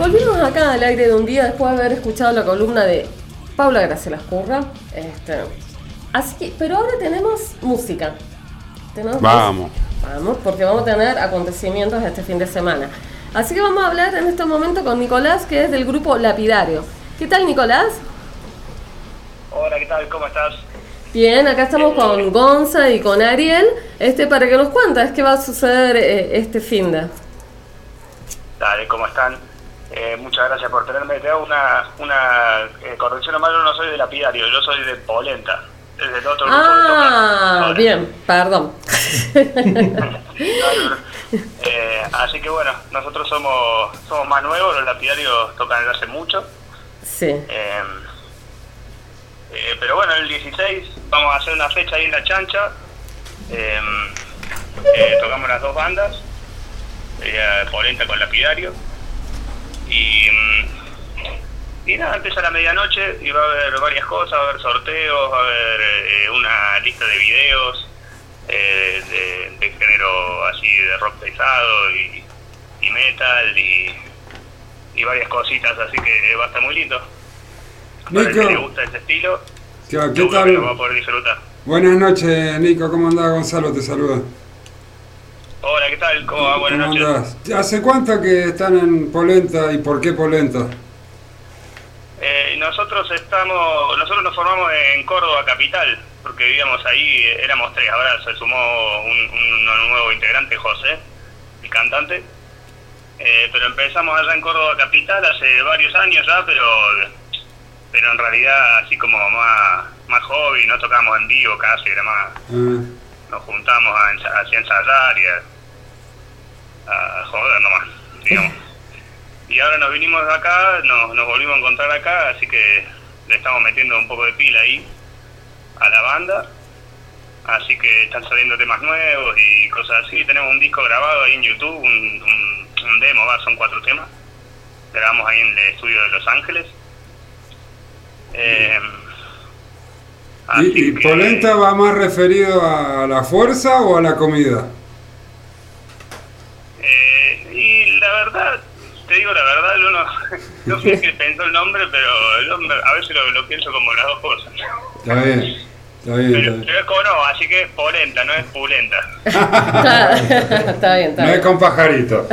Volvimos acá al aire de un día después de haber escuchado la columna de Paula Graciela Escurra. Así que, pero ahora tenemos música. Vamos, porque vamos a tener acontecimientos este fin de semana. Así que vamos a hablar en este momento con Nicolás, que es del grupo Lapidario. ¿Qué tal, Nicolás? Hola, ¿qué tal? ¿Cómo estás? Bien, acá estamos con Gonza y con Ariel, para que nos cuentes qué va a suceder este fin de. Dale, ¿cómo están? Muchas gracias por tenerme. Te hago una corrección nomás, yo no soy de Lapidario, yo soy de Polenta, es del otro grupo que toca. Bien, perdón. Así que bueno, nosotros somos más nuevos, los Lapidarios tocan desde hace mucho. Sí. Pero bueno, el 16 vamos a hacer una fecha ahí en La Chancha. Tocamos las dos bandas, Polenta con Lapidario. Y nada, empieza a la medianoche y va a haber varias cosas, va a haber sorteos, va a haber una lista de videos de género así de rock pesado y metal y varias cositas, así que va a estar muy lindo. Para el que le gusta ese estilo, ¿qué tal? Lo va a poder disfrutar. Buenas noches, Nico, ¿cómo andás? Gonzalo te saluda. Hola, ¿qué tal? ¿Cómo va? Buenas noches. Andás? ¿Hace cuánto que están en Polenta y por qué Polenta? Nosotros nos formamos en Córdoba capital, porque vivíamos ahí, éramos tres, ahora se sumó un nuevo integrante, José, el cantante, pero empezamos allá en Córdoba capital hace varios años ya, pero en realidad así como más hobby, no tocábamos en vivo casi, era más, nos juntamos a ensayar y a joder nomás, digamos. Y ahora nos vinimos de acá, nos volvimos a encontrar acá, así que le estamos metiendo un poco de pila ahí a la banda. Así que están saliendo temas nuevos y cosas así. Tenemos un disco grabado ahí en YouTube, un demo, son 4 temas. Grabamos ahí en el estudio de Los Ángeles. ¿Y Polenta va más referido a la fuerza o a la comida? Y la verdad, te digo la verdad, yo no sé qué pensó el nombre, pero a veces lo pienso como las dos cosas. Está bien. Pero es como no, así que es polenta, no es pulenta. Está bien. No es con pajarito.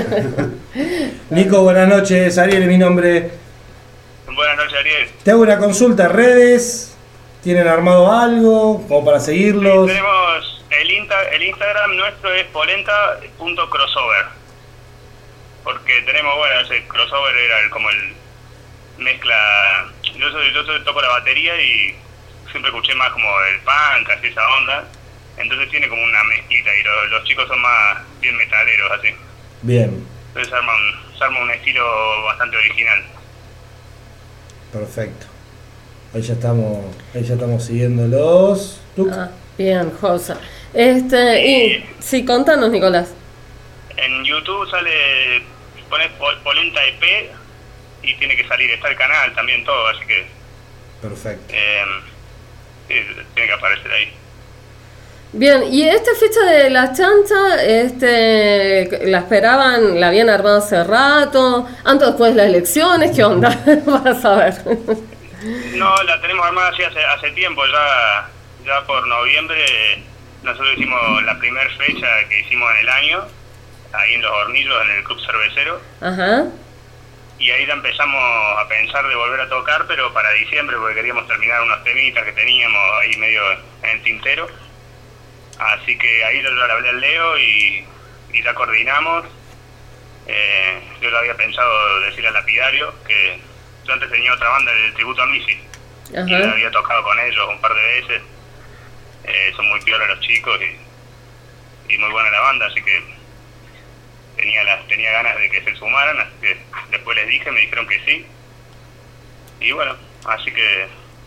Nico, buenas noches. Ariel es mi nombre. Buenas noches, Ariel. Te hago una consulta. ¿Redes? ¿Tienen armado algo como para seguirlos? Sí, tenemos el Instagram nuestro es polenta.crossover. Porque tenemos, ese crossover era como el mezcla. Yo toco la batería y siempre escuché más como el punk, así esa onda. Entonces tiene como una mezclita y los chicos son más bien metaleros, así. Bien. Entonces se arma un estilo bastante original. Perfecto. Ahí ya estamos siguiéndolos. Bien, Josa. Y sí, contanos, Nicolás. En YouTube pones Polenta EP y tiene que salir, está el canal también, todo, así que... Perfecto. Sí, tiene que aparecer ahí. Bien, y esta fecha de La Chancha, ¿la esperaban, la habían armado hace rato, antes o después de las elecciones? ¿Qué onda? Para saber. No, la tenemos armada así hace tiempo, ya por noviembre nosotros hicimos la primera fecha que hicimos en el año, ahí en Los Hornillos, en el Club Cervecero. Ajá. Y ahí ya empezamos a pensar de volver a tocar, pero para diciembre, porque queríamos terminar unos temitas que teníamos ahí medio en el tintero. Así que ahí yo le hablé al Leo y ya coordinamos. Yo lo había pensado decir al Lapidario, que yo antes tenía otra banda de tributo a Missy. Ajá. Y había tocado con ellos un par de veces. Son muy piola los chicos y muy buena la banda, así que tenía ganas de que se sumaran, así que después les dije, me dijeron que sí. Y bueno, así que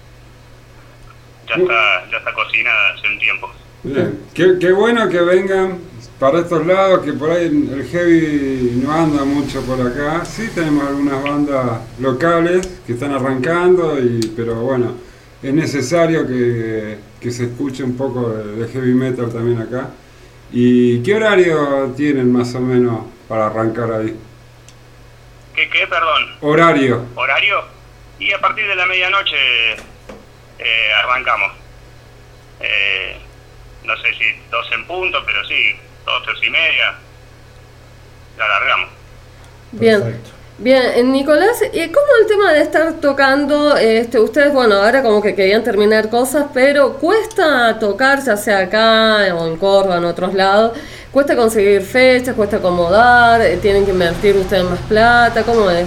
ya está cocinada hace un tiempo. Bien. Qué bueno que vengan para estos lados, que por ahí el heavy no anda mucho por acá. Sí tenemos algunas bandas locales que están arrancando, pero bueno, es necesario que se escuche un poco de heavy metal también acá. ¿Y qué horario tienen más o menos para arrancar ahí? ¿Qué, perdón? Horario. ¿Horario? Y a partir de la medianoche arrancamos. No sé si 2 en punto, pero sí, 2, 3 y media. La alargamos. Bien. Perfecto. Bien, Nicolás, ¿y cómo el tema de estar tocando? Ustedes, bueno, ahora como que querían terminar cosas, pero cuesta tocar, ya sea acá o en Córdoba, en otros lados, cuesta conseguir fechas, cuesta acomodar, tienen que invertir ustedes más plata, ¿cómo es?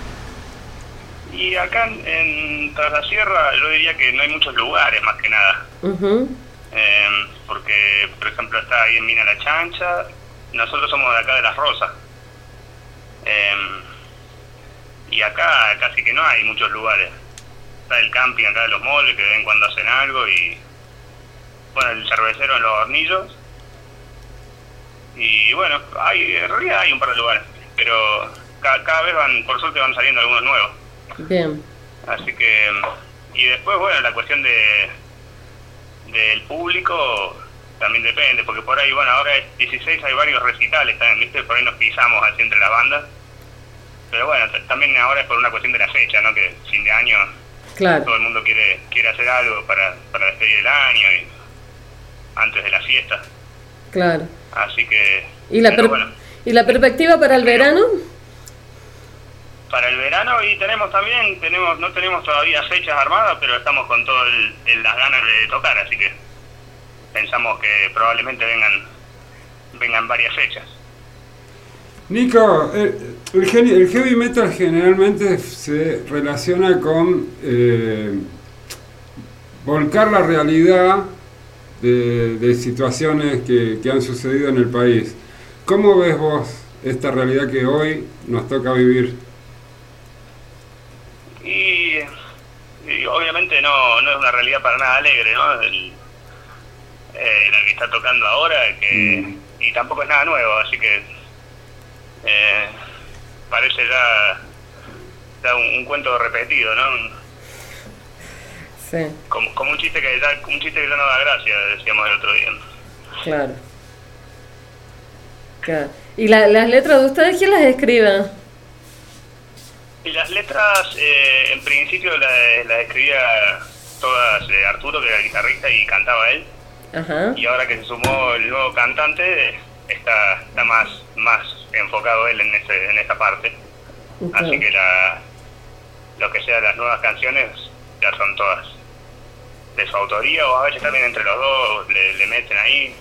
Y acá en Tras la Sierra yo diría que no hay muchos lugares, más que nada. Uh-huh. Porque, por ejemplo, está ahí en Mina La Chancha, nosotros somos de acá de Las Rosas. Y acá casi que no hay muchos lugares. Está el camping acá de los Moles, que de vez en cuando hacen algo, y bueno, el cervecero en Los Hornillos. Y bueno, en realidad hay un par de lugares, pero cada vez por suerte van saliendo algunos nuevos. Bien. Así que, y después, bueno, la cuestión del público también depende, porque por ahí, bueno, ahora es 16, hay varios recitales también, ¿viste? Por ahí nos pisamos así entre las bandas. Pero bueno, también ahora es por una cuestión de la fecha, ¿no? Que fin de año, Claro. todo el mundo quiere hacer algo para despedir el año y antes de la fiesta. Claro. Así que... ¿Y la perspectiva para el verano? Para el verano, y no tenemos todavía fechas armadas, pero estamos con todas las ganas de tocar, así que pensamos que probablemente vengan varias fechas. Nico, el heavy metal generalmente se relaciona con volcar la realidad de situaciones que han sucedido en el país. ¿Cómo ves vos esta realidad que hoy nos toca vivir? Y obviamente no es una realidad para nada alegre, ¿no? La que está tocando ahora, y tampoco es nada nuevo, así que parece ya un cuento repetido, ¿no? Sí. Como un chiste que ya no da gracia, decíamos el otro día. Claro. ¿Y las letras de ustedes quién las escribe? Y las letras, en principio las escribía todas Arturo, que era el guitarrista y cantaba él. Ajá. Y ahora que se sumó el nuevo cantante, está más enfocado él en esa parte. Okay. Así que lo que sea las nuevas canciones ya son todas de su autoría, o a veces también entre los dos le meten ahí.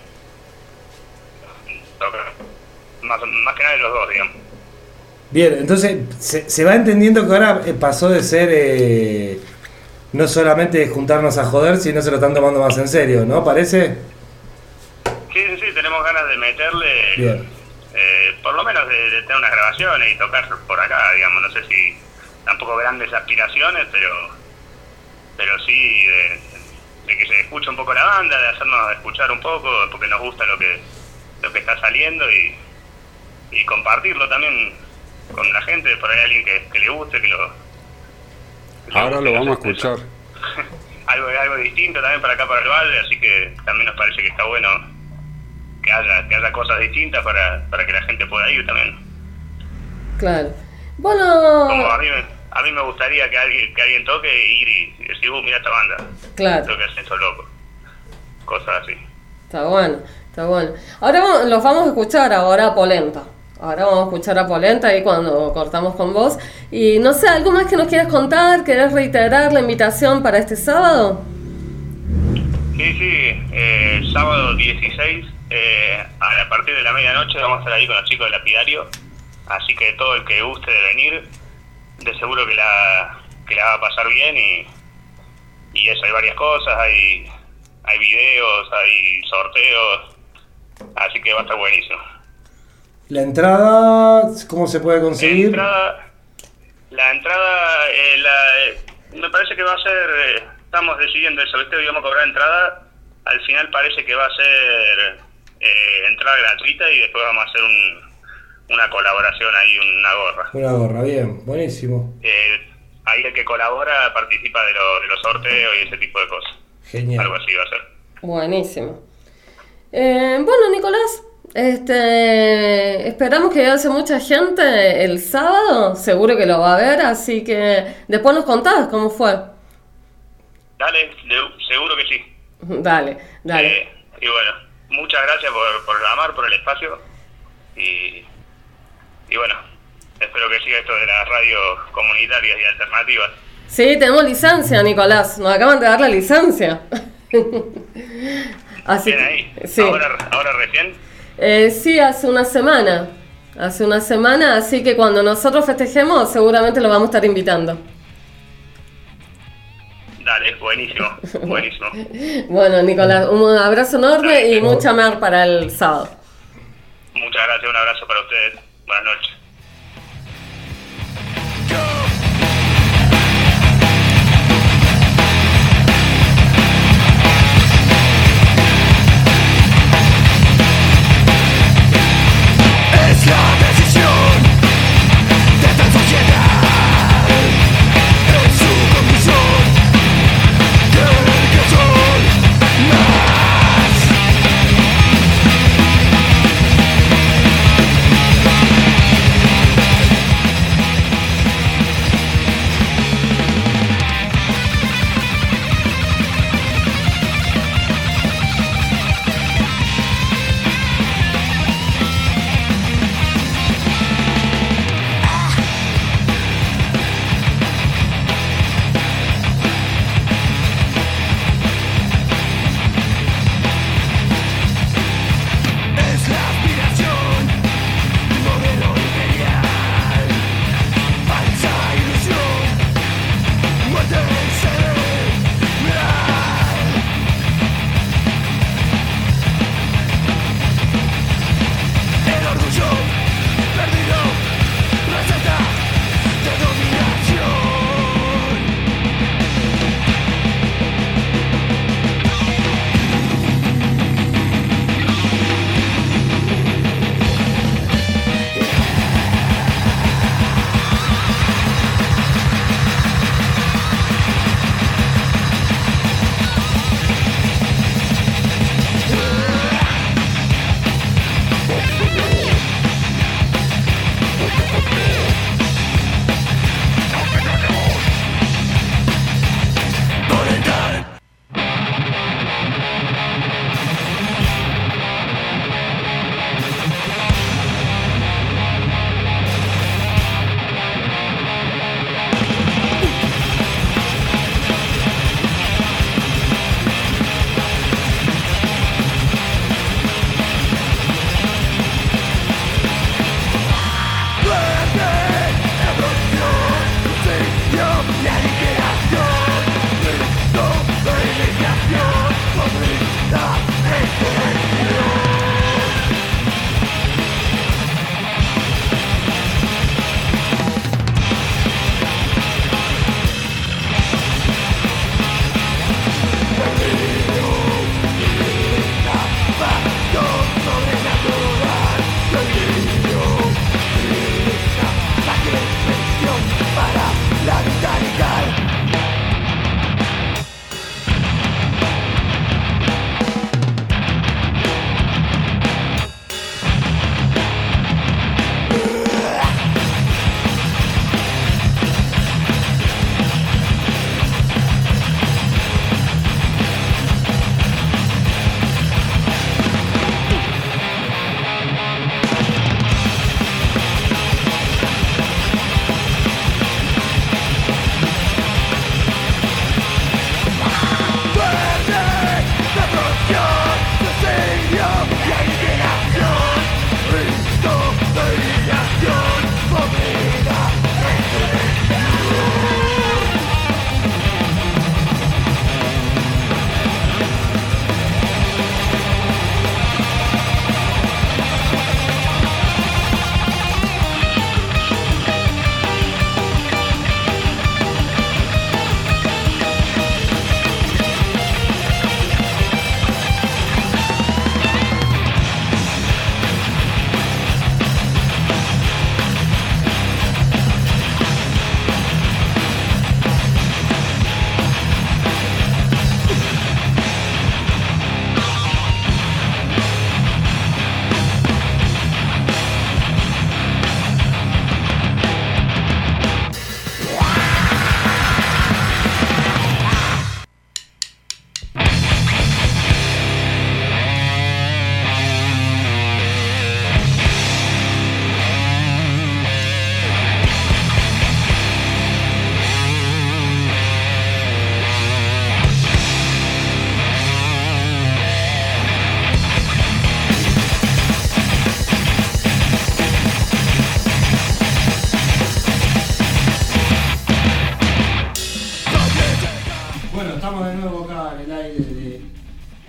Más que nada de los dos, digamos. Bien, entonces se va entendiendo que ahora pasó de ser no solamente juntarnos a joder, sino se lo están tomando más en serio, ¿no? ¿Parece? Sí, tenemos ganas de meterle. Bien. Por lo menos de tener unas grabaciones y tocar por acá, digamos. No sé si tampoco grandes aspiraciones, pero sí de que se escuche un poco la banda, de hacernos escuchar un poco, porque nos gusta lo que está saliendo, y compartirlo también con la gente, por ahí alguien que le guste, Ahora lo vamos a escuchar. algo distinto también para acá, para el valle, así que también nos parece que está bueno que haya cosas distintas para que la gente pueda ir también. Claro. Bueno... Como a mí me gustaría que alguien toque e ir y decir, mira esta banda. Claro. Lo que hacen esos locos. Cosas así. Está bueno. Ahora los vamos a escuchar ahora a Polenta. Ahora vamos a escuchar a Polenta ahí cuando cortamos con vos. Y no sé, ¿algo más que nos quieras contar? ¿Querés reiterar la invitación para este sábado? Sí, sábado 16, a partir de la medianoche vamos a estar ahí con los chicos de Lapidario. Así que todo el que guste de venir, de seguro que la va a pasar bien. Y eso, hay varias cosas, hay videos, hay sorteos, así que va a estar buenísimo. ¿La entrada cómo se puede conseguir? La entrada me parece que va a ser, estamos decidiendo eso, ¿viste? Íbamos a cobrar entrada, al final parece que va a ser entrada gratuita, y después vamos a hacer una colaboración ahí, una gorra. Una gorra, bien, buenísimo. Ahí el que colabora participa de los sorteos y ese tipo de cosas. Genial. Algo así va a ser. Buenísimo. Bueno, Nicolás, Esperamos que haya mucha gente el sábado, seguro que lo va a ver, así que después nos contás cómo fue. Dale, seguro que sí. Dale. Y bueno, muchas gracias por llamar, por el espacio, y bueno, espero que siga esto de las radios comunitarias y alternativas. Sí, tenemos licencia, Nicolás, nos acaban de dar la licencia. Así ¿bien ahí? Sí. ¿Ahora recién? Sí, hace una semana, así que cuando nosotros festejemos seguramente lo vamos a estar invitando. Dale, buenísimo. Bueno, Nicolás, un abrazo enorme y mucha mer para el sábado. Muchas gracias, un abrazo para ustedes. Buenas noches.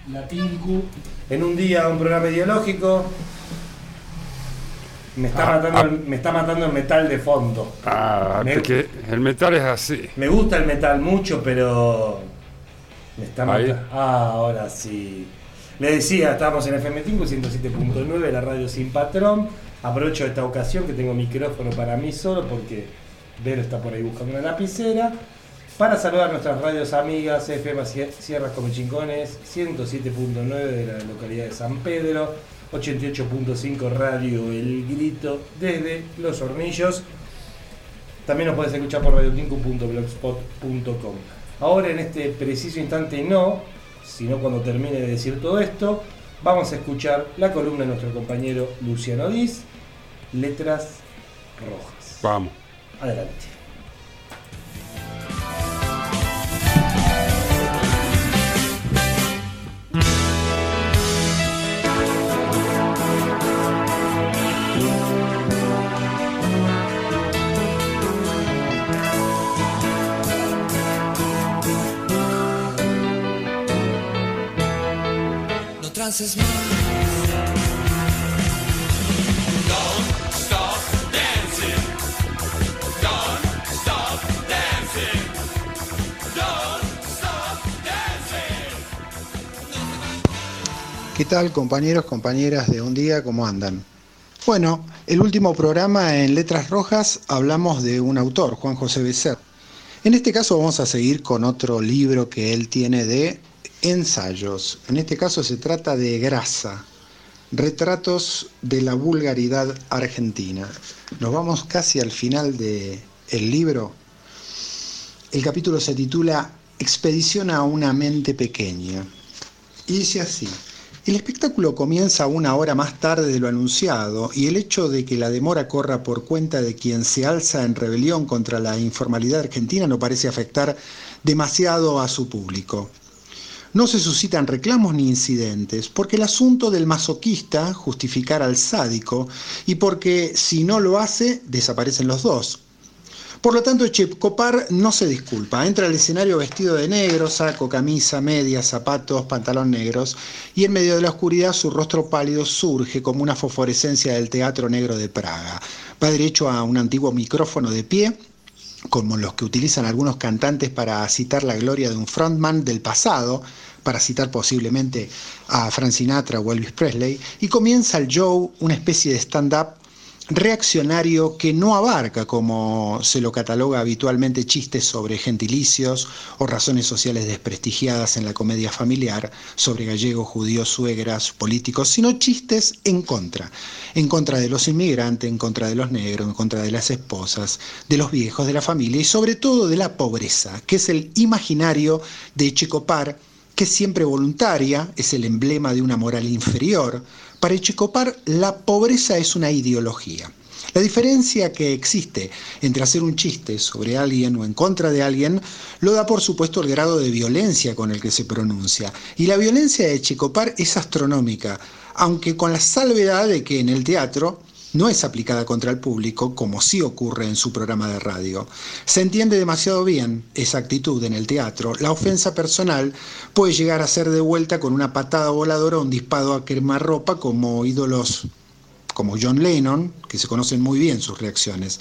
la Tinku en un día, un programa ideológico. Me está matando el metal de fondo. Porque el metal es así. Me gusta el metal mucho, pero me está matando. Ahora sí. Le decía, estábamos en FM Tinku 107.9, la radio sin patrón. Aprovecho esta ocasión que tengo micrófono para mí solo porque Vero está por ahí buscando una lapicera. Para saludar a nuestras radios amigas, FM Sierras Comechingones, 107.9 de la localidad de San Pedro, 88.5 Radio El Grito desde Los Hornillos. También nos puedes escuchar por radiotinku.blogspot.com. Ahora en este preciso instante no, sino cuando termine de decir todo esto, vamos a escuchar la columna de nuestro compañero Luciano Diz, Letras Rojas. Vamos. Adelante. Dances más. Don't stop dancing. Don't stop dancing. Don't stop dancing. ¿Qué tal, compañeros, compañeras de Un Día? ¿Cómo andan? Bueno, el último programa en Letras Rojas hablamos de un autor, Juan José Becerra. En este caso vamos a seguir con otro libro que él tiene de ensayos. En este caso se trata de Grasa, retratos de la vulgaridad argentina. Nos vamos casi al final del libro. El capítulo se titula Expedición a una mente pequeña. Y dice así: el espectáculo comienza 1 hora más tarde de lo anunciado, y el hecho de que la demora corra por cuenta de quien se alza en rebelión contra la informalidad argentina no parece afectar demasiado a su público. No se suscitan reclamos ni incidentes, porque el asunto del masoquista justificar al sádico, y porque si no lo hace, desaparecen los dos. Por lo tanto, Checopar no se disculpa. Entra al escenario vestido de negro, saco, camisa, medias, zapatos, pantalón negros, y en medio de la oscuridad su rostro pálido surge como una fosforescencia del Teatro Negro de Praga. Va derecho a un antiguo micrófono de pie, como los que utilizan algunos cantantes para citar la gloria de un frontman del pasado, para citar posiblemente a Frank Sinatra o Elvis Presley, y comienza el show, una especie de stand-up reaccionario que no abarca, como se lo cataloga habitualmente, chistes sobre gentilicios o razones sociales desprestigiadas en la comedia familiar, sobre gallegos, judíos, suegras, políticos, sino chistes en contra de los inmigrantes, en contra de los negros, en contra de las esposas, de los viejos, de la familia y sobre todo de la pobreza, que es el imaginario de Checopar, que es siempre voluntaria, es el emblema de una moral inferior. Para Checopar, la pobreza es una ideología. La diferencia que existe entre hacer un chiste sobre alguien o en contra de alguien lo da, por supuesto, el grado de violencia con el que se pronuncia. Y la violencia de Checopar es astronómica, aunque con la salvedad de que en el teatro no es aplicada contra el público, como sí ocurre en su programa de radio. Se entiende demasiado bien esa actitud en el teatro. La ofensa personal puede llegar a ser devuelta con una patada voladora o un disparo a quemarropa, como ídolos como John Lennon, que se conocen muy bien sus reacciones.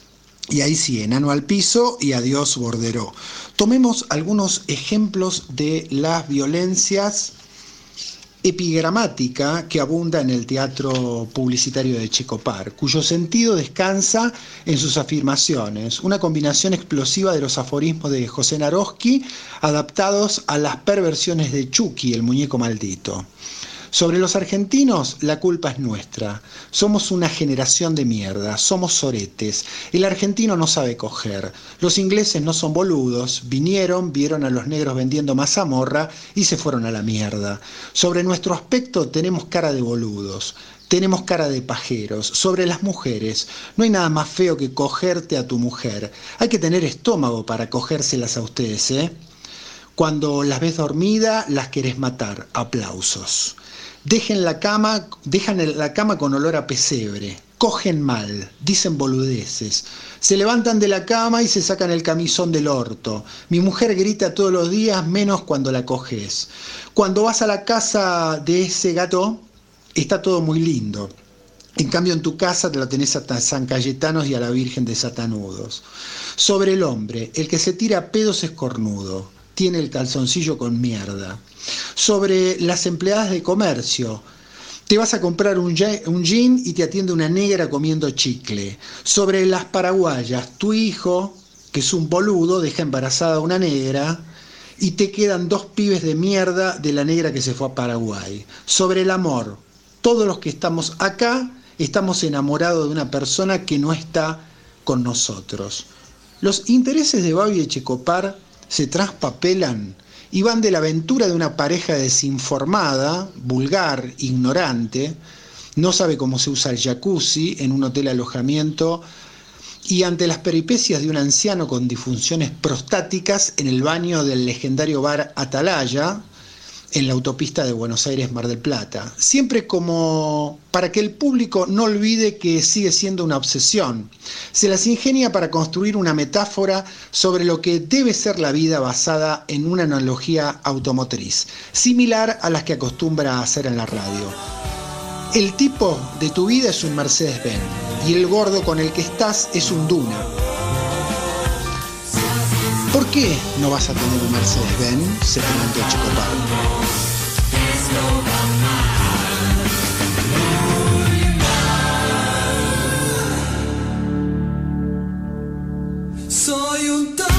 Y ahí sí, enano al piso y adiós Borderó. Tomemos algunos ejemplos de las violencias epigramática que abunda en el teatro publicitario de Checopar, cuyo sentido descansa en sus afirmaciones, una combinación explosiva de los aforismos de José Naroski adaptados a las perversiones de Chucky, el muñeco maldito. Sobre los argentinos, la culpa es nuestra. Somos una generación de mierda, somos soretes. El argentino no sabe coger. Los ingleses no son boludos. Vinieron, vieron a los negros vendiendo mazamorra y se fueron a la mierda. Sobre nuestro aspecto tenemos cara de boludos. Tenemos cara de pajeros. Sobre las mujeres, no hay nada más feo que cogerte a tu mujer. Hay que tener estómago para cogérselas a ustedes, ¿eh? Cuando las ves dormida, las querés matar. Aplausos. Dejan la cama con olor a pesebre. cogen mal, dicen boludeces, se levantan de la cama y se sacan el camisón del orto. Mi mujer grita todos los días, menos cuando la coges. Cuando vas a la casa de ese gato, está todo muy lindo. En cambio en tu casa te lo tenés a San Cayetanos y a la Virgen de Satanudos. Sobre el hombre, el que se tira pedos es cornudo, tiene el calzoncillo con mierda. Sobre las empleadas de comercio, te vas a comprar un jean y te atiende una negra comiendo chicle. Sobre las paraguayas, tu hijo, que es un boludo, deja embarazada a una negra y te quedan 2 pibes de mierda de la negra que se fue a Paraguay. Sobre el amor, todos los que estamos acá estamos enamorados de una persona que no está con nosotros. Los intereses de Babi Echecopar se traspapelan y van de la aventura de una pareja desinformada, vulgar, ignorante, no sabe cómo se usa el jacuzzi en un hotel alojamiento y ante las peripecias de un anciano con disfunciones prostáticas en el baño del legendario bar Atalaya, en la autopista de Buenos Aires-Mar del Plata. Siempre como para que el público no olvide que sigue siendo una obsesión. Se las ingenia para construir una metáfora sobre lo que debe ser la vida basada en una analogía automotriz, similar a las que acostumbra a hacer en la radio. El tipo de tu vida es un Mercedes-Benz y el gordo con el que estás es un Duna. ¿Por qué no vas a tener un Mercedes-Benz?, se preguntó Echecopar. Soy un tonto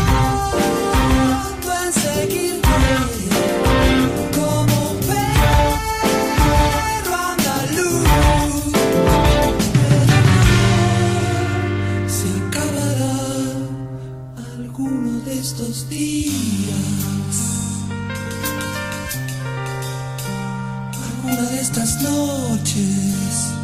en seguirte como un perro andaluz. Se acabará alguno de estos días, alguna de estas noches.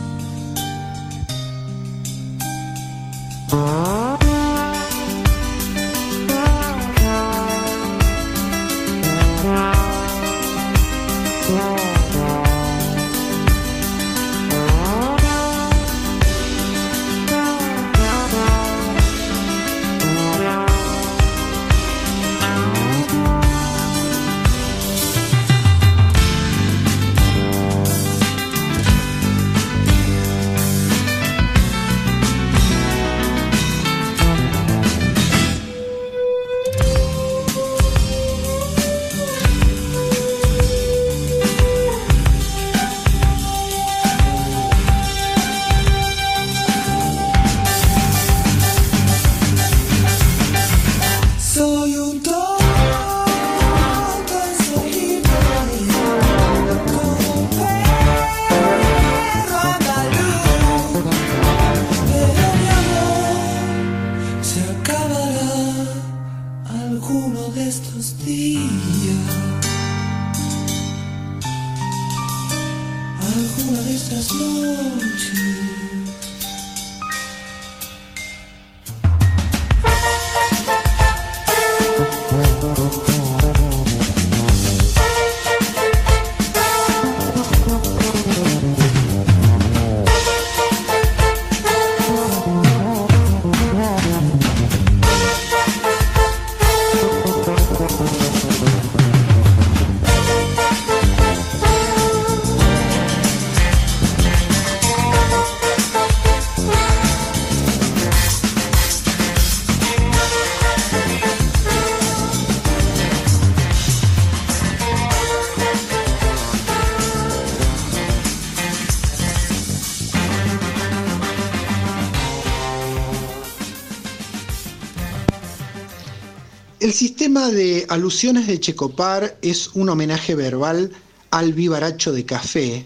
El sistema de alusiones de Echecopar es un homenaje verbal al vivaracho de café,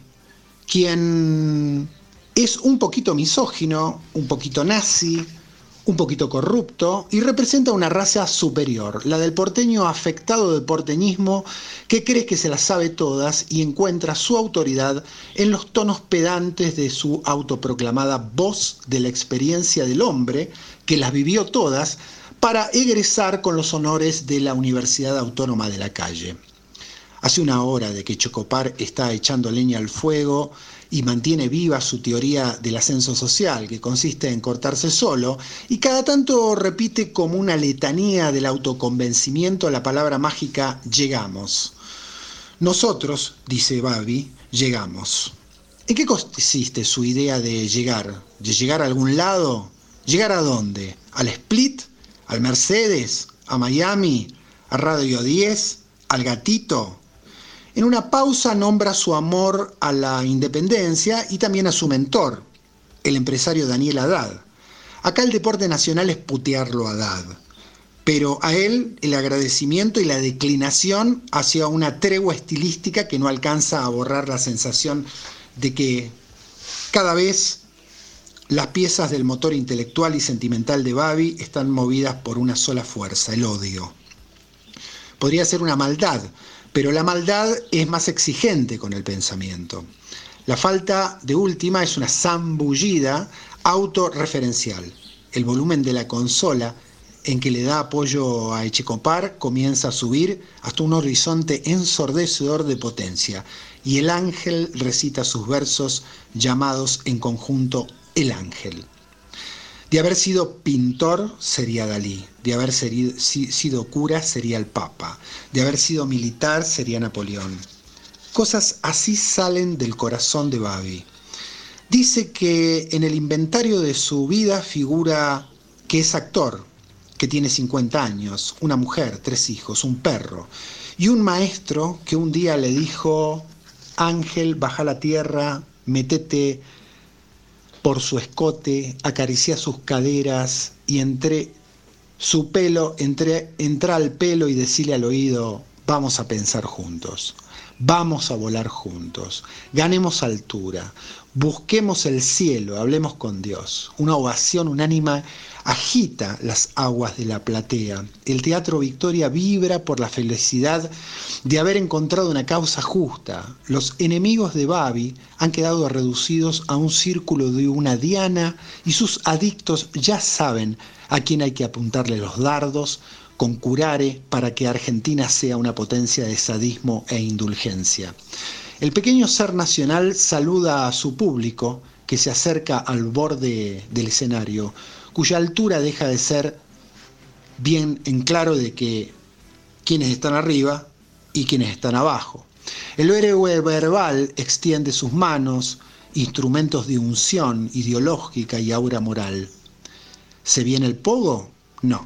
quien es un poquito misógino, un poquito nazi, un poquito corrupto y representa una raza superior, la del porteño afectado del porteñismo que cree que se las sabe todas y encuentra su autoridad en los tonos pedantes de su autoproclamada voz de la experiencia del hombre que las vivió todas para egresar con los honores de la Universidad Autónoma de la Calle. Hace una hora de que Echecopar está echando leña al fuego y mantiene viva su teoría del ascenso social, que consiste en cortarse solo, y cada tanto repite como una letanía del autoconvencimiento la palabra mágica llegamos. Nosotros, dice Babi, llegamos. ¿En qué consiste su idea de llegar? ¿De llegar a algún lado? ¿Llegar a dónde? ¿Al Split? ¿Al Mercedes? ¿A Miami? ¿A Radio 10? ¿Al Gatito? En una pausa nombra su amor a la independencia y también a su mentor, el empresario Daniel Haddad. Acá el deporte nacional es putearlo a Haddad, pero a él el agradecimiento y la declinación hacia una tregua estilística que no alcanza a borrar la sensación de que cada vez las piezas del motor intelectual y sentimental de Babi están movidas por una sola fuerza, el odio. Podría ser una maldad, pero la maldad es más exigente con el pensamiento. La falta de última es una zambullida autorreferencial. El volumen de la consola en que le da apoyo a Echecopar comienza a subir hasta un horizonte ensordecedor de potencia, y el ángel recita sus versos llamados en conjunto El Ángel. De haber sido pintor sería Dalí, de haber sido cura sería el Papa, de haber sido militar sería Napoleón. Cosas así salen del corazón de Babi. Dice que en el inventario de su vida figura que es actor, que tiene 50 años, una mujer, 3 hijos, un perro, y un maestro que un día le dijo: Ángel, baja a la tierra, métete por su escote, acariciá sus caderas y entra al pelo y decile al oído: vamos a pensar juntos, vamos a volar juntos, ganemos altura, busquemos el cielo, hablemos con Dios. Una ovación unánime agita las aguas de la platea. El Teatro Victoria vibra por la felicidad de haber encontrado una causa justa. Los enemigos de Babi han quedado reducidos a un círculo de una diana y sus adictos ya saben a quién hay que apuntarle los dardos con curare para que Argentina sea una potencia de sadismo e indulgencia. El pequeño ser nacional saluda a su público que se acerca al borde del escenario, cuya altura deja de ser bien en claro de que quienes están arriba y quienes están abajo. El héroe verbal extiende sus manos, instrumentos de unción ideológica y aura moral. ¿Se viene el pogo? No.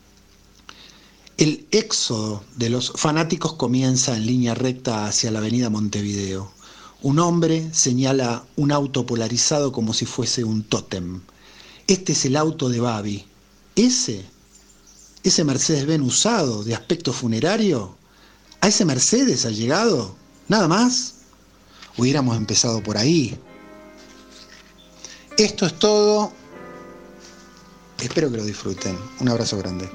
El éxodo de los fanáticos comienza en línea recta hacia la avenida Montevideo. Un hombre señala un auto polarizado como si fuese un tótem. Este es el auto de Babi. ¿Ese Mercedes-Benz usado de aspecto funerario? ¿A ese Mercedes ha llegado? ¿Nada más? Hubiéramos empezado por ahí. Esto es todo. Espero que lo disfruten. Un abrazo grande.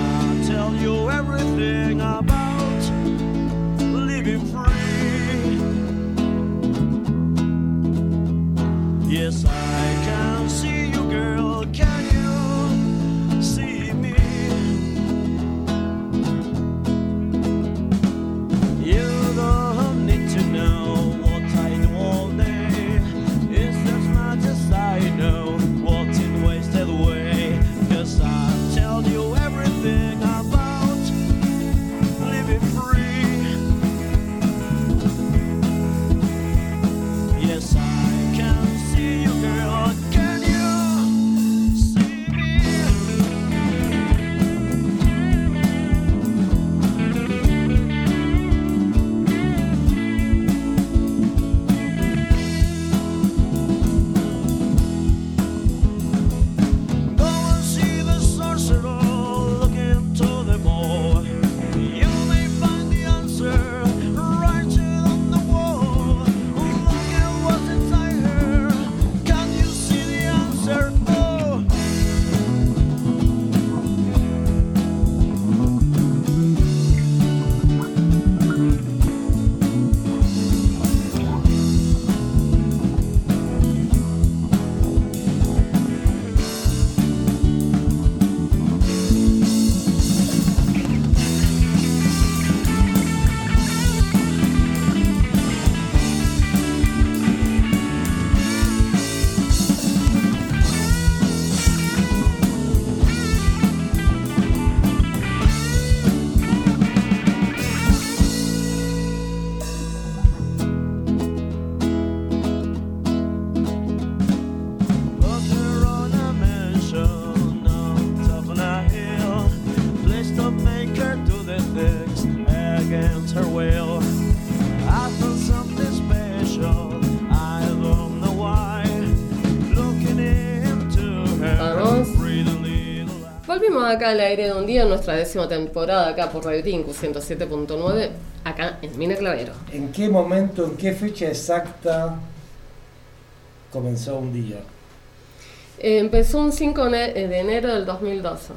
Tell you everything about living free. Volvimos acá al aire de un día en nuestra 10ª temporada acá por Radio Tinku 107.9, acá en Mina Clavero. ¿En qué momento, en qué fecha exacta comenzó un día? Empezó un 5 de enero del 2012.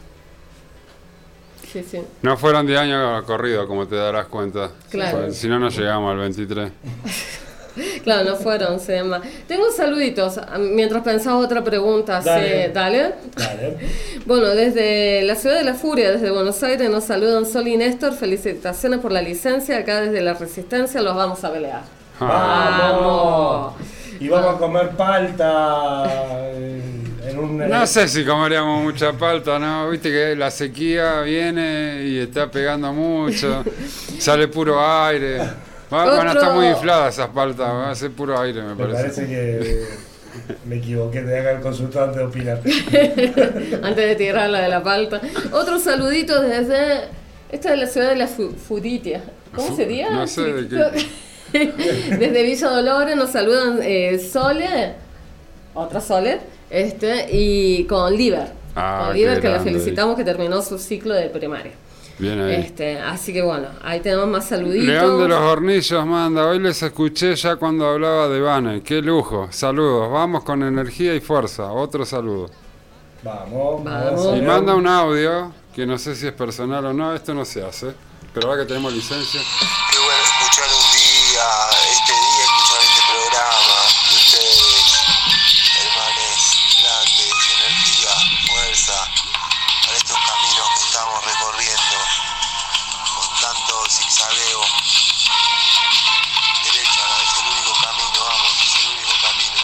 Sí, sí. No fueron 10 años corridos, como te darás cuenta. Claro. Si no, no llegamos al 23. Claro, no fueron, se llama. Tengo saluditos, mientras pensaba otra pregunta. Dale. Dale. Bueno, desde la ciudad de la furia, desde Buenos Aires, nos saludan Sol y Néstor. Felicitaciones por la licencia. Acá desde la Resistencia los vamos a pelear. ¡Vamos! Y vamos a comer palta en un... No sé si comeríamos mucha palta, ¿no? Viste que la sequía viene y está pegando mucho. Sale puro aire. Van a estar muy infladas esas paltas, va a ser puro aire, me parece. Me parece que me equivoqué, tenía que haber consultado antes de opinar. Antes de tirarla de la palta. Otro saludito desde... Esta es la ciudad de la Furitia. ¿Cómo sería? No sé de qué... Desde Villa Dolores nos saludan Sole, otra Sole, y con Liber. Con Liber, que la felicitamos que terminó su ciclo de primaria. Bien ahí. Así que bueno, ahí tenemos más saluditos. León de los Hornillos manda, hoy les escuché ya cuando hablaba de Vane, qué lujo, saludos, vamos con energía y fuerza, otro saludo. Vamos. Y manda un audio, que no sé si es personal o no, esto no se hace, pero ahora que tenemos licencia. Qué bueno escuchar un día, escuchar este programa de ustedes, hermanes grandes, energía, fuerza, para estos caminos que estamos recorriendo, con tanto zigzagueo. Derecha, es el único camino, vamos, es el único camino.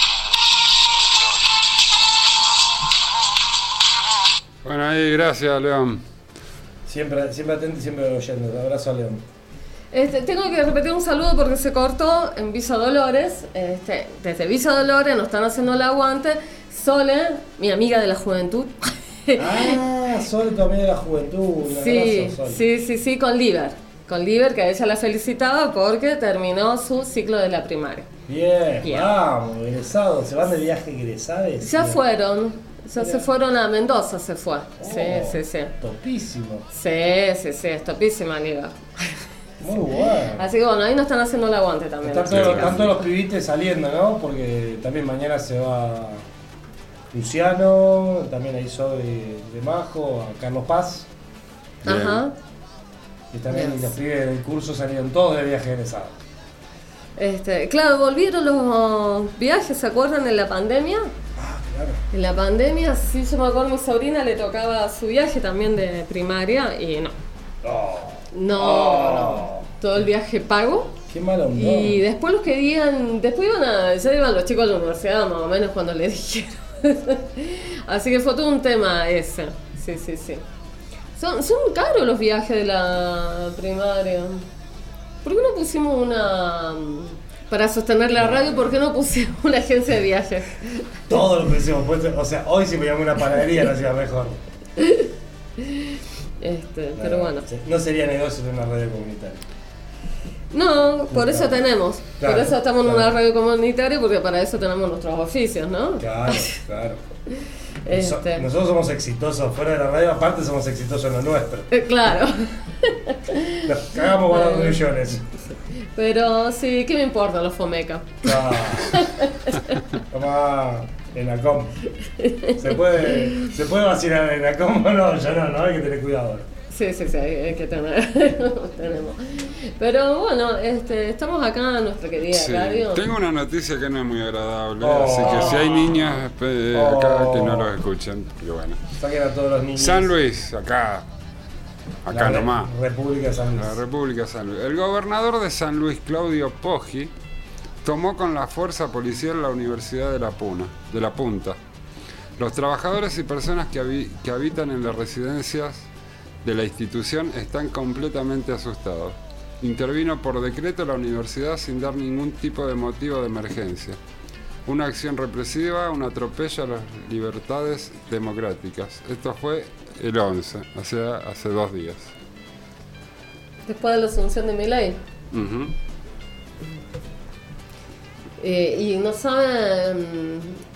Bueno, ahí, gracias, León. Siempre atento y siempre oyendo. Abrazo a León. Tengo que repetir un saludo porque se cortó en Villa Dolores. Desde Villa Dolores nos están haciendo el aguante. Sole, mi amiga de la juventud. Sole, tu amiga de la juventud. Un abrazo, Sole. Sí, con Liber. Con Liber, que a ella la felicitaba porque terminó su ciclo de la primaria. Bien. Vamos, egresados. ¿Se van de viaje egresados? Ya fueron. Ya se fueron a Mendoza, se fue. Sí. Topísimo. Sí, es topísima, Liber. Muy bueno. Así que bueno, ahí nos están haciendo el aguante también. Están todos los pibites saliendo, ¿no? Porque también mañana se va Luciano, también ahí soy de Majo, a Carlos Paz. Bien. Ajá. Y también los pibes del curso salieron todos de viaje egresado. Claro, volvieron los viajes, ¿se acuerdan de la pandemia? Claro. En la pandemia, sí, yo me acuerdo, a mi sobrina le tocaba su viaje también de primaria y no. No. Todo el viaje pago. Qué malo. Y después los querían, ya iban los chicos a la universidad más o menos cuando le dijeron. Así que fue todo un tema ese. Sí. Son caros los viajes de la primaria. ¿Por qué no pusimos una... Para sostener la radio, ¿por qué no pusimos una agencia de viajes? Todo lo pusimos. O sea, hoy si veíamos una panadería lo hacía mejor. Pero bueno. No sería negocio de una radio comunitaria. No, por eso tenemos. Claro, por eso estamos en una radio comunitaria, porque para eso tenemos nuestros oficios, ¿no? Claro. Nosotros somos exitosos fuera de la radio, aparte somos exitosos en lo nuestro. Claro. Nos cagamos con las millones. Pero sí, ¿qué me importa los Fomeca? Tomá, en la com. ¿Se puede vacilar en la com o no? Ya no, hay que tener cuidado. Sí, hay que tener. Tenemos. Pero bueno, estamos acá en nuestra querida radio. Tengo una noticia que no es muy agradable, así que si hay niños acá que no los escuchen, porque bueno. Saquen a todos los niños. San Luis, acá nomás. República de San Luis. La República de San Luis. El gobernador de San Luis, Claudio Poggi, tomó con la fuerza policial la Universidad de la Punta. Los trabajadores y personas que habitan en las residencias de la institución están completamente asustados. Intervino por decreto la universidad sin dar ningún tipo de motivo de emergencia. Una acción represiva, un atropello a las libertades democráticas. Esto fue el 11, o sea, hace 2 días. Después de la asunción de Milei. Uh-huh. Y no saben...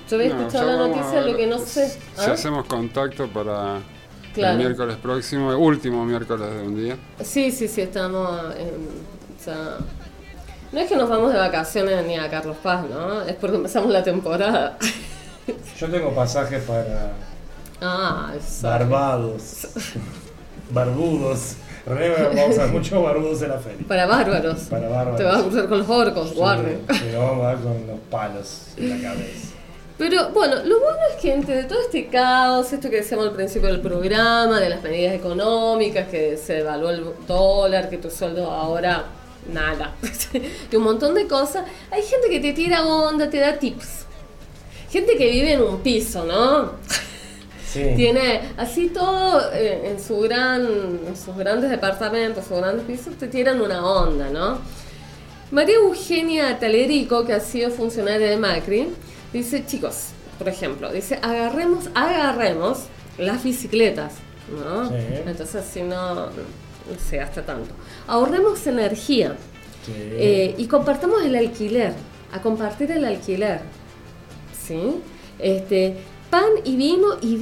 Yo había escuchado la noticia, lo que no sé. Si hacemos contacto para el miércoles próximo, último miércoles de un día. Sí, estamos o sea, no es que nos vamos de vacaciones ni a Carlos Paz, ¿no? Es porque empezamos la temporada. Yo tengo pasajes para Barbados, Barbudos. Vamos a usar muchos barbudos en la feria. Para bárbaros. Te vas a cruzar con los orcos, guarden. Pero vamos a dar con los palos en la cabeza. Pero bueno, lo bueno es que entre todo este caos, esto que decíamos al principio del programa, de las medidas económicas, que se devaluó el dólar, que tu sueldo ahora nada, y un montón de cosas, hay gente que te tira onda, te da tips. Gente que vive en un piso, ¿no? Sí. Tiene así todo en sus grandes departamentos, sus grandes pisos, te tiran una onda, ¿no? María Eugenia Talerico, que ha sido funcionaria de Macri, dice, chicos, por ejemplo, dice, agarremos las bicicletas, ¿no? Sí. Entonces así no se gasta tanto. Ahorremos energía. Sí. Y compartamos el alquiler, a compartir el alquiler, ¿sí? Pan y vino y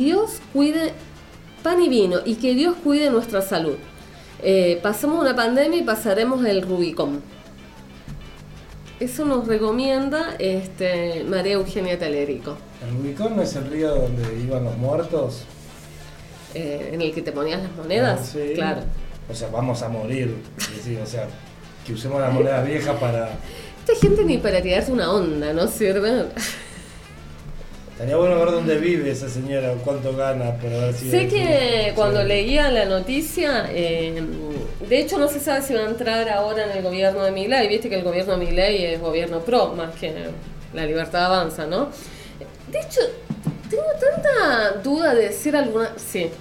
que Dios cuide nuestra salud. Pasamos una pandemia y pasaremos el Rubicón. Eso nos recomienda María Eugenia Talerico. ¿El Rubicón no es el río donde iban los muertos? En el que te ponías las monedas, sí. Claro. O sea, vamos a morir. O sea, que usemos las monedas viejas para... Esta gente ni para tirarse una onda, ¿no sirve? Estaría bueno ver dónde vive esa señora, cuánto gana, pero a ver si... Sé que cuando leía la noticia, de hecho no se sabe si va a entrar ahora en el gobierno de Milei. Viste que el gobierno de Milei es gobierno pro, más que La Libertad Avanza, ¿no? De hecho, tengo tanta duda de decir algunas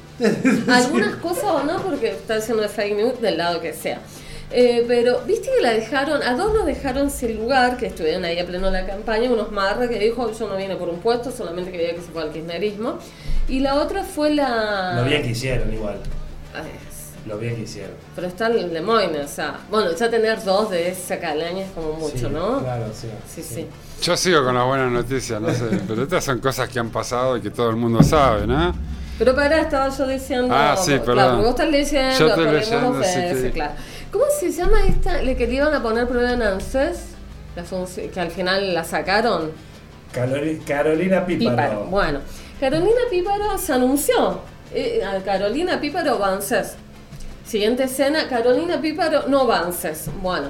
cosas o no, porque está haciendo de fake news del lado que sea. Pero viste que a dos los dejaron sin lugar, que estuvieron ahí a pleno la campaña, unos marras que dijo, yo no vine por un puesto, solamente quería que se fue al kirchnerismo. Y la otra fue Lo bien que hicieron igual. Lo bien que hicieron. Pero está el Lemoyne, o sea, bueno, ya tener dos de esa calaña es como mucho, sí, ¿no? Claro, sí. Yo sigo con las buenas noticias, no sé, pero estas son cosas que han pasado y que todo el mundo sabe, ¿no? Pero estaba yo diciendo... sí, perdón. Claro, vos estás leyendo, yo estoy leyendo, sí, claro. ¿Cómo se llama esta? Le que le iban a poner prueba en ANSES, que al final la sacaron. Carolina Píparo. Bueno, Carolina Píparo se anunció. Carolina Píparo va a ANSES. Siguiente escena, Carolina Píparo no va a ANSES. Bueno,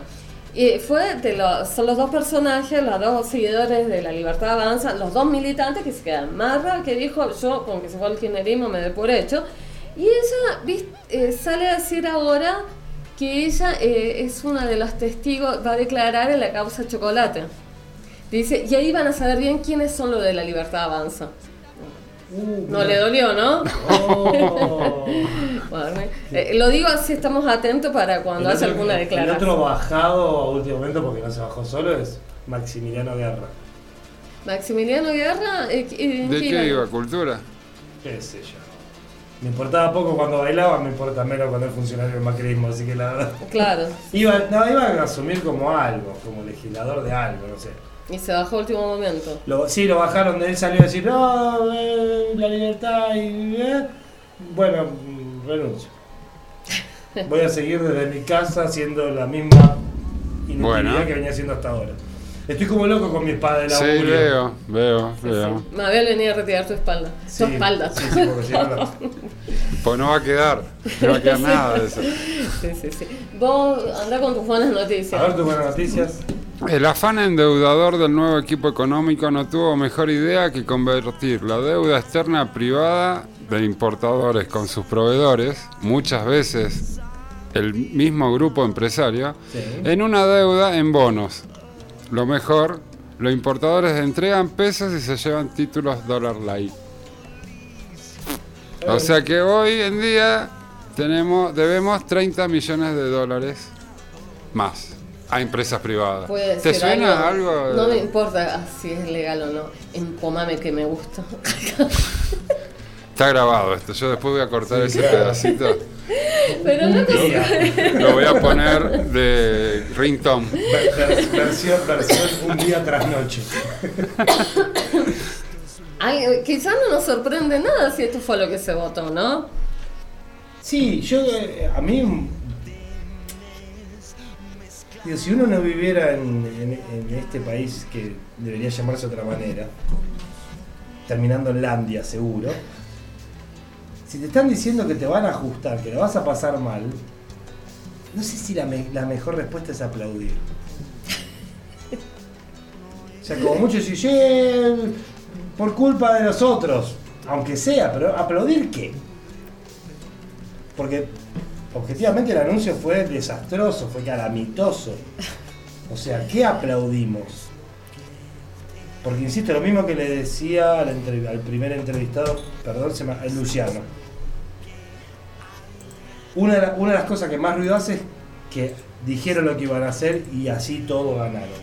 son los dos personajes, los dos seguidores de La Libertad Avanza, los dos militantes que se quedan. Marra, que dijo, yo con que se fue al kirchnerismo me doy por hecho. Y ella sale a decir ahora que ella es una de los testigos, va a declarar en la causa Chocolate. Dice, y ahí van a saber bien quiénes son los de La Libertad Avanza. No le dolió, ¿no? Oh. Bueno, lo digo así, estamos atentos para cuando haya alguna declaración. El otro bajado últimamente, porque no se bajó solo, es Maximiliano Guerra. ¿Maximiliano Guerra? ¿De qué iba? ¿Cultura? Qué sé yo. Me importaba poco cuando bailaba, me importa menos cuando es funcionario del macrismo, así que la verdad... Claro. Iba a asumir como algo, como legislador de algo, no sé. Y se bajó a último momento. Lo bajaron, de él salió a decir, no, la libertad y... Bueno, renuncio. Voy a seguir desde mi casa haciendo la misma inutilidad que venía haciendo hasta ahora. Estoy como loco con mi espada de laburo. Sí, veo. Sí. Me había venido a retirar tu espalda. Sí, tu espalda. Sí, porque si no... Pues no va a quedar nada de eso. Sí. Vos andá con tus buenas noticias. A ver tus buenas noticias. El afán endeudador del nuevo equipo económico no tuvo mejor idea que convertir la deuda externa privada de importadores con sus proveedores, muchas veces el mismo grupo empresario, en una deuda en bonos. Lo mejor, los importadores entregan pesos y se llevan títulos dólar light. O sea que hoy en día debemos 30 millones de dólares más a empresas privadas. ¿Te suena algo? No me importa si es legal o no. Empomame que me gusta. Está grabado esto. Yo después voy a cortar ese pedacito. Pero no lo voy a poner de ringtone. Versión un día tras noche. Quizás no nos sorprende nada si esto fue lo que se votó, ¿no? Sí, a mí... Digo, si uno no viviera en este país que debería llamarse de otra manera, terminando en Landia seguro, si te están diciendo que te van a ajustar, que lo vas a pasar mal, no sé si la mejor respuesta es aplaudir. O sea, como muchos dicen, por culpa de los otros, aunque sea, pero ¿aplaudir qué? Porque objetivamente el anuncio fue desastroso, fue calamitoso. O sea, ¿qué aplaudimos? Porque insisto, lo mismo que le decía al primer entrevistado, perdón, Luciano. Una de las cosas que más ruido hace es que dijeron lo que iban a hacer y así todos ganaron.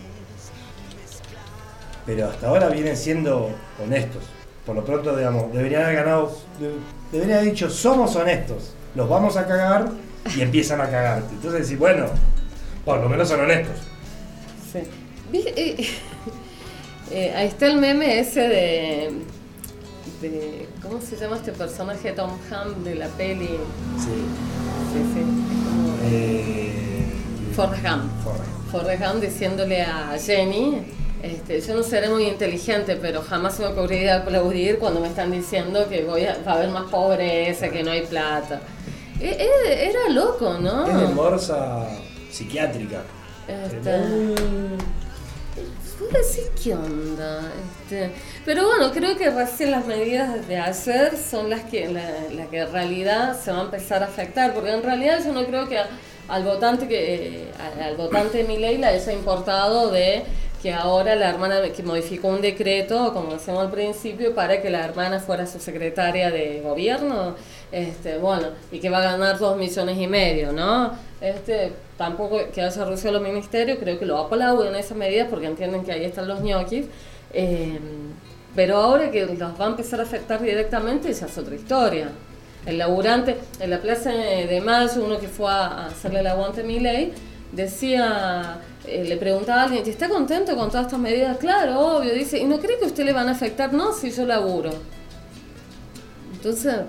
Pero hasta ahora vienen siendo honestos. Por lo pronto, digamos, deberían haber dicho, somos honestos, los vamos a cagar, y empiezan a cagarte. Entonces decís, bueno, por lo menos son honestos. Sí. Ahí está el meme ese de ¿cómo se llama este personaje de Tom Hanks de la peli? Sí. Forrest Gump diciéndole a Jenny, yo no seré muy inteligente, pero jamás me ocurriría aplaudir cuando me están diciendo que va a haber más pobreza, que no hay plata. Era loco, ¿no? Es de morsa psiquiátrica. Puedo decir qué onda. Pero bueno, creo que recién las medidas de ayer son las que en realidad se va a empezar a afectar, porque en realidad yo no creo que al votante de Milei le haya importado de que ahora la hermana, que modificó un decreto, como decíamos al principio, para que la hermana fuera su secretaria de gobierno, bueno, y que va a ganar 2,5 millones, ¿no? Tampoco que haya reducido los ministerios, creo que lo aplauden esa medida porque entienden que ahí están los ñoquis, pero ahora que los va a empezar a afectar directamente, esa es otra historia. El laburante, en la Plaza de Mayo, uno que fue a hacerle el aguante a Milei, decía, le preguntaba a alguien, ¿está contento con todas estas medidas? Claro, obvio, dice, ¿y no cree que a usted le van a afectar? No, si yo laburo. Entonces...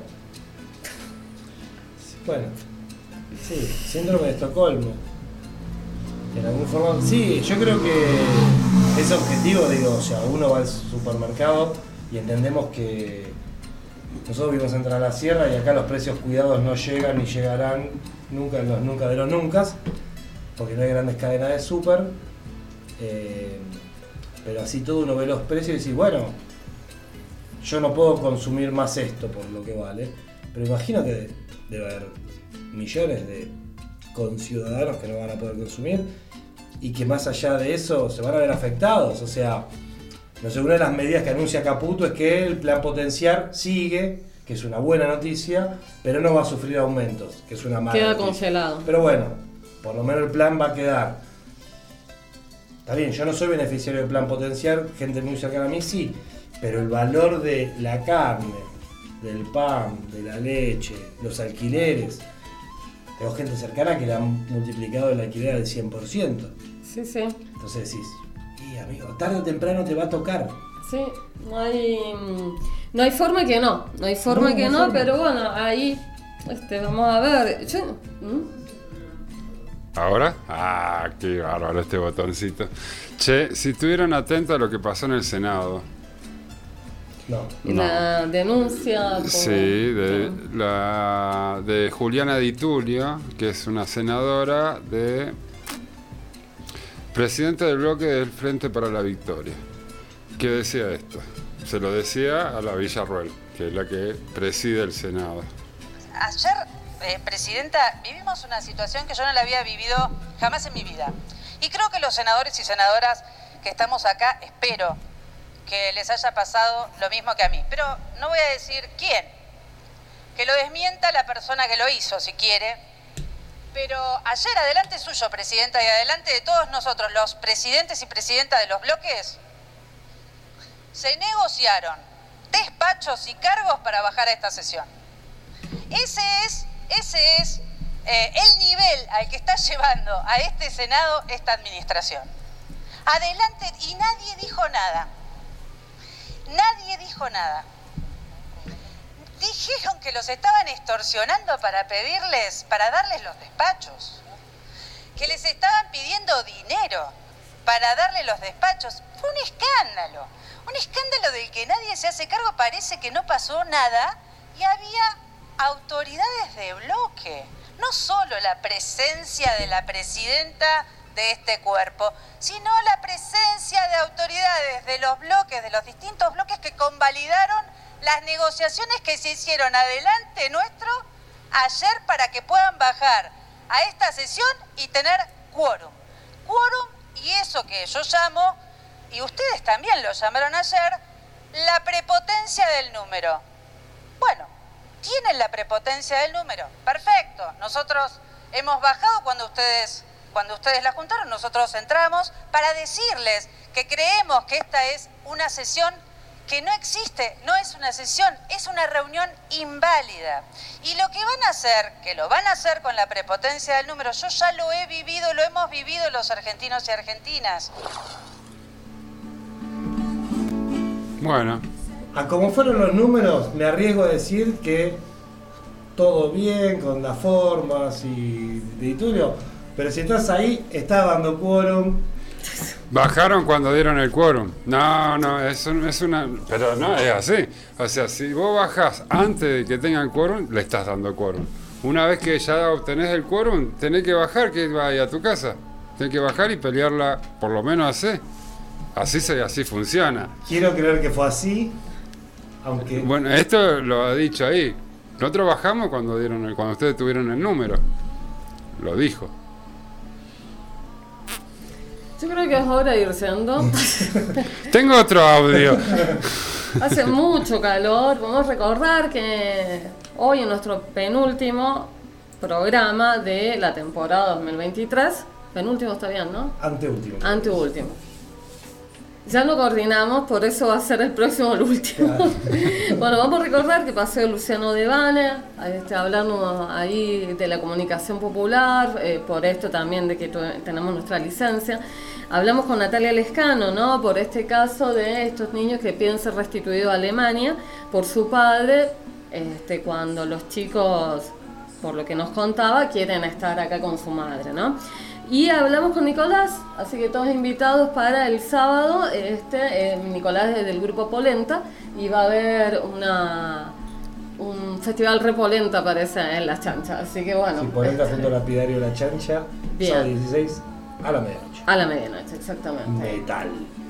Bueno, sí, síndrome de Estocolmo. En algún forma, sí, yo creo que es objetivo, digo, o sea, uno va al supermercado y entendemos que nosotros vivimos en la Sierra y acá los precios cuidados no llegan ni llegarán nunca en los nunca de los nunca, porque no hay grandes cadenas de súper, pero así todo uno ve los precios y dice, bueno, yo no puedo consumir más esto por lo que vale, pero imagino que debe haber millones de conciudadanos que no van a poder consumir y que más allá de eso se van a ver afectados. O sea, no sé, una de las medidas que anuncia Caputo es que el plan potenciar sigue, que es una buena noticia, pero no va a sufrir aumentos, que es una mala Queda noticia. Congelado. Pero bueno, por lo menos el plan va a quedar. Está bien, yo no soy beneficiario del plan potenciar, gente muy cercana a mí sí, pero el valor de la carne, del pan, de la leche, los alquileres, tengo gente cercana que le han multiplicado el alquiler al 100%. Sí. Entonces decís, amigo, tarde o temprano te va a tocar. Sí, no hay forma que no, pero bueno, ahí vamos a ver. ¿Ahora? Ah, qué bárbaro este botoncito. Che, si estuvieron atentos a lo que pasó en el Senado. No. La denuncia por... Sí, de Juliana Di Tulio, que es una senadora presidenta del bloque del Frente para la Victoria. ¿Qué decía esto? Se lo decía a la Villarruel, que es la que preside el Senado. Ayer, Presidenta, vivimos una situación que yo no la había vivido jamás en mi vida. Y creo que los senadores y senadoras que estamos acá, espero que les haya pasado lo mismo que a mí. Pero no voy a decir quién. Que lo desmienta la persona que lo hizo, si quiere. Pero ayer, adelante suyo, Presidenta, y adelante de todos nosotros, los presidentes y presidentas de los bloques, se negociaron despachos y cargos para bajar a esta sesión. Ese es el nivel al que está llevando a este Senado esta administración. Adelante, y nadie dijo nada. Nadie dijo nada. Dijeron que los estaban extorsionando para darles los despachos. Que les estaban pidiendo dinero para darle los despachos. Fue un escándalo del que nadie se hace cargo. Parece que no pasó nada y había autoridades de bloque. No solo la presencia de la presidenta de este cuerpo, sino la presencia de autoridades de los bloques, de los distintos bloques que convalidaron las negociaciones que se hicieron adelante nuestro ayer para que puedan bajar a esta sesión y tener quórum. Quórum y eso que yo llamo, y ustedes también lo llamaron ayer, la prepotencia del número. Bueno, tienen la prepotencia del número. Perfecto. Nosotros hemos bajado cuando ustedes la juntaron, nosotros entramos para decirles que creemos que esta es una sesión que no existe, no es una sesión, es una reunión inválida. Y lo que van a hacer, que lo van a hacer con la prepotencia del número, yo ya lo he vivido, lo hemos vivido los argentinos y argentinas. Bueno. A como fueron los números, me arriesgo a decir que todo bien con las formas y de Tulio, pero si estás ahí, estás dando quórum. Bajaron cuando dieron el quórum. No, eso es una... Pero no, es así. O sea, si vos bajás antes de que tengan quórum, le estás dando quórum. Una vez que ya obtenés el quórum, tenés que bajar, que vaya a tu casa. Tenés que bajar y pelearla, por lo menos así. Así funciona. Quiero creer que fue así, aunque... Bueno, esto lo ha dicho ahí. Nosotros bajamos cuando ustedes tuvieron el número. Lo dijo. Yo creo que es hora de ir yendo. Tengo otro audio. Hace mucho calor. Vamos a recordar que hoy en nuestro penúltimo programa de la temporada 2023. Penúltimo está bien, ¿no? Anteúltimo. Ya no coordinamos, por eso va a ser el próximo el último. Claro. Bueno, vamos a recordar que pasó Luciano Devane, hablando ahí de la comunicación popular, por esto también de que tenemos nuestra licencia. Hablamos con Natalia Lescano, ¿no? Por este caso de estos niños que piden ser restituidos a Alemania por su padre, cuando los chicos, por lo que nos contaba, quieren estar acá con su madre, ¿no? Y hablamos con Nicolás, así que todos invitados para el sábado. Nicolás es del grupo Polenta y va a haber un festival Repolenta, parece, en La Chancha. Así que bueno. Sí, Polenta junto a Lapidario La Chancha, sábado 16 a la medianoche. A la medianoche, exactamente. Metal.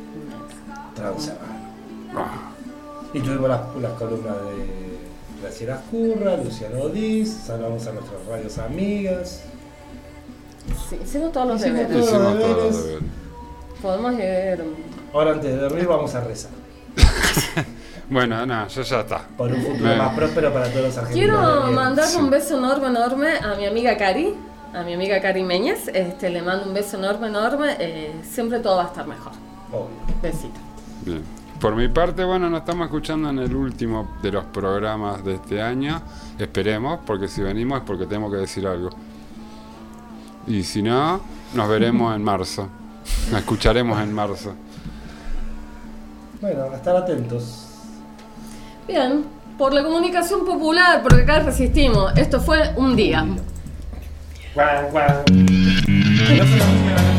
Transamano. Y tuvimos las columnas de Graciela Curra, Luciano Diz, saludamos a nuestras radios amigas. Sí, hicimos todos los deberes. Podemos ir. Ahora, antes de dormir, vamos a rezar. Bueno, yo ya está. Por un futuro más próspero para todos los argentinos. Quiero mandarle un beso enorme a mi amiga Cari, Meñez. Le mando un beso enorme. Siempre todo va a estar mejor. Obvio. Besito. Bien. Por mi parte, bueno, nos estamos escuchando en el último de los programas de este año. Esperemos, porque si venimos es porque tenemos que decir algo. Y si no, nos veremos en marzo. Nos escucharemos en marzo. Bueno, a estar atentos. Bien, por la comunicación popular, porque acá resistimos. Esto fue un día. Guau.